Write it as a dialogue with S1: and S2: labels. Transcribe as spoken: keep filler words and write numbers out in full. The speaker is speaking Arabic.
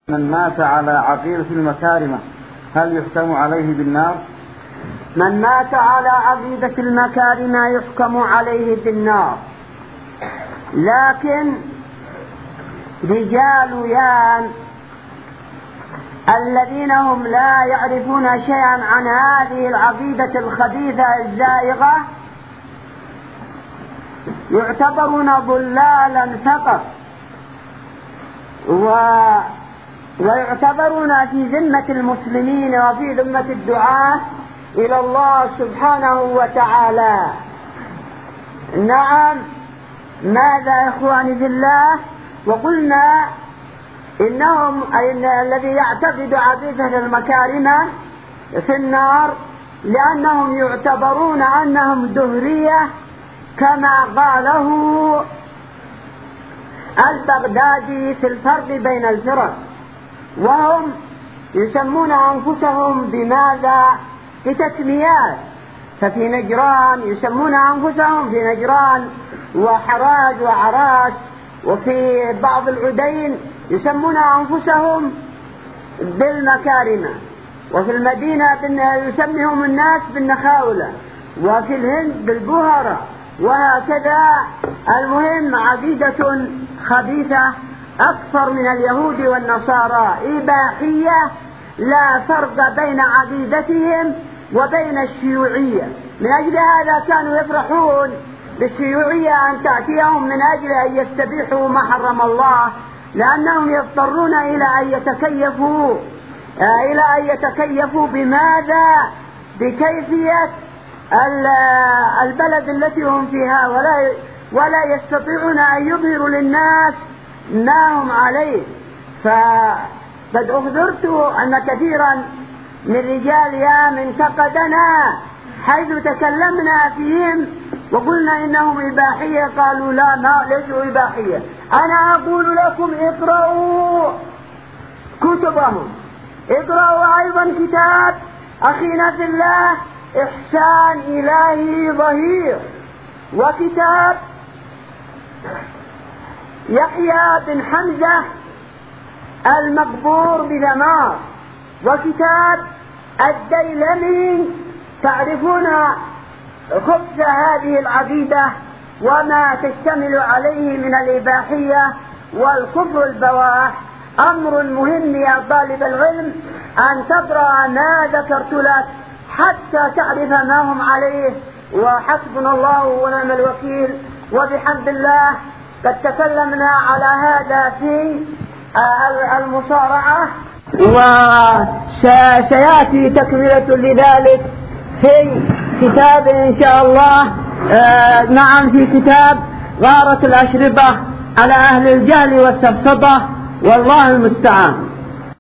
S1: من مات على عقيدة المكارمة هل يحكم عليه بالنار؟
S2: من مات على عقيدة المكارمة يحكم عليه بالنار، لكن رجال يان الذين هم لا يعرفون شيئا عن هذه العقيدة الخبيثة الزائغة يعتبرون ضلالا فقط، و ويعتبرون في ذمة المسلمين وفي ذمة الدعاة إلى الله سبحانه وتعالى. نعم، ماذا يا إخواني في الله؟ وقلنا إنهم إن الذي يعتقد عقيدة المكارمة في النار لأنهم يعتبرون أنهم دهرية كما قاله البغدادي في الفرق بين الفرق، وهم يسمون أنفسهم بماذا؟ بتسميات، ففي نجران يسمون أنفسهم في نجران وحراج وعراش، وفي بعض العدين يسمون أنفسهم بالمكارمة، وفي المدينة يسميهم الناس بالنخاولة، وفي الهند بالبهرة، وهكذا. المهم عقيدة خبيثة أكثر من اليهود والنصارى، إباحية، لا فرق بين عقيدتهم وبين الشيوعية. من أجل هذا كانوا يفرحون بالشيوعية أن تأتيهم من أجل أن يستبيحوا ما حرم الله، لأنهم يضطرون إلى أن يتكيفوا إلى أن يتكيفوا بماذا؟ بكيفية البلد التي هم فيها، ولا ولا يستطيعون أن يظهروا للناس ما هم عليه. فقد أخبرت أن كثيرا من رجال يام انتقدنا حيث تكلمنا فيهم وقلنا إنهم إباحية، قالوا لا ما ليسوا إباحية. أنا أقول لكم اقرأوا كتبهم، اقرأوا أيضا كتاب أخينا في الله إحسان إلهي ظهير، وكتاب يحيى بن حمزة المقبور بدمار، وكتاب الديلمي، تعرفون خبث هذه العقيدة وما تشتمل عليه من الإباحية والكفر البواح. أمر مهم يا طالب العلم أن تقرأ ما ذكرت لك حتى تعرف ما هم عليه، وحسبنا الله ونعم الوكيل. وبحمد الله قد تكلمنا على هذا في المصارعة، وسيأتي تكملة لذلك في كتاب إن شاء الله. آه نعم، في كتاب غارة الأشربة على أهل الجهل والسفسطة، والله المستعان.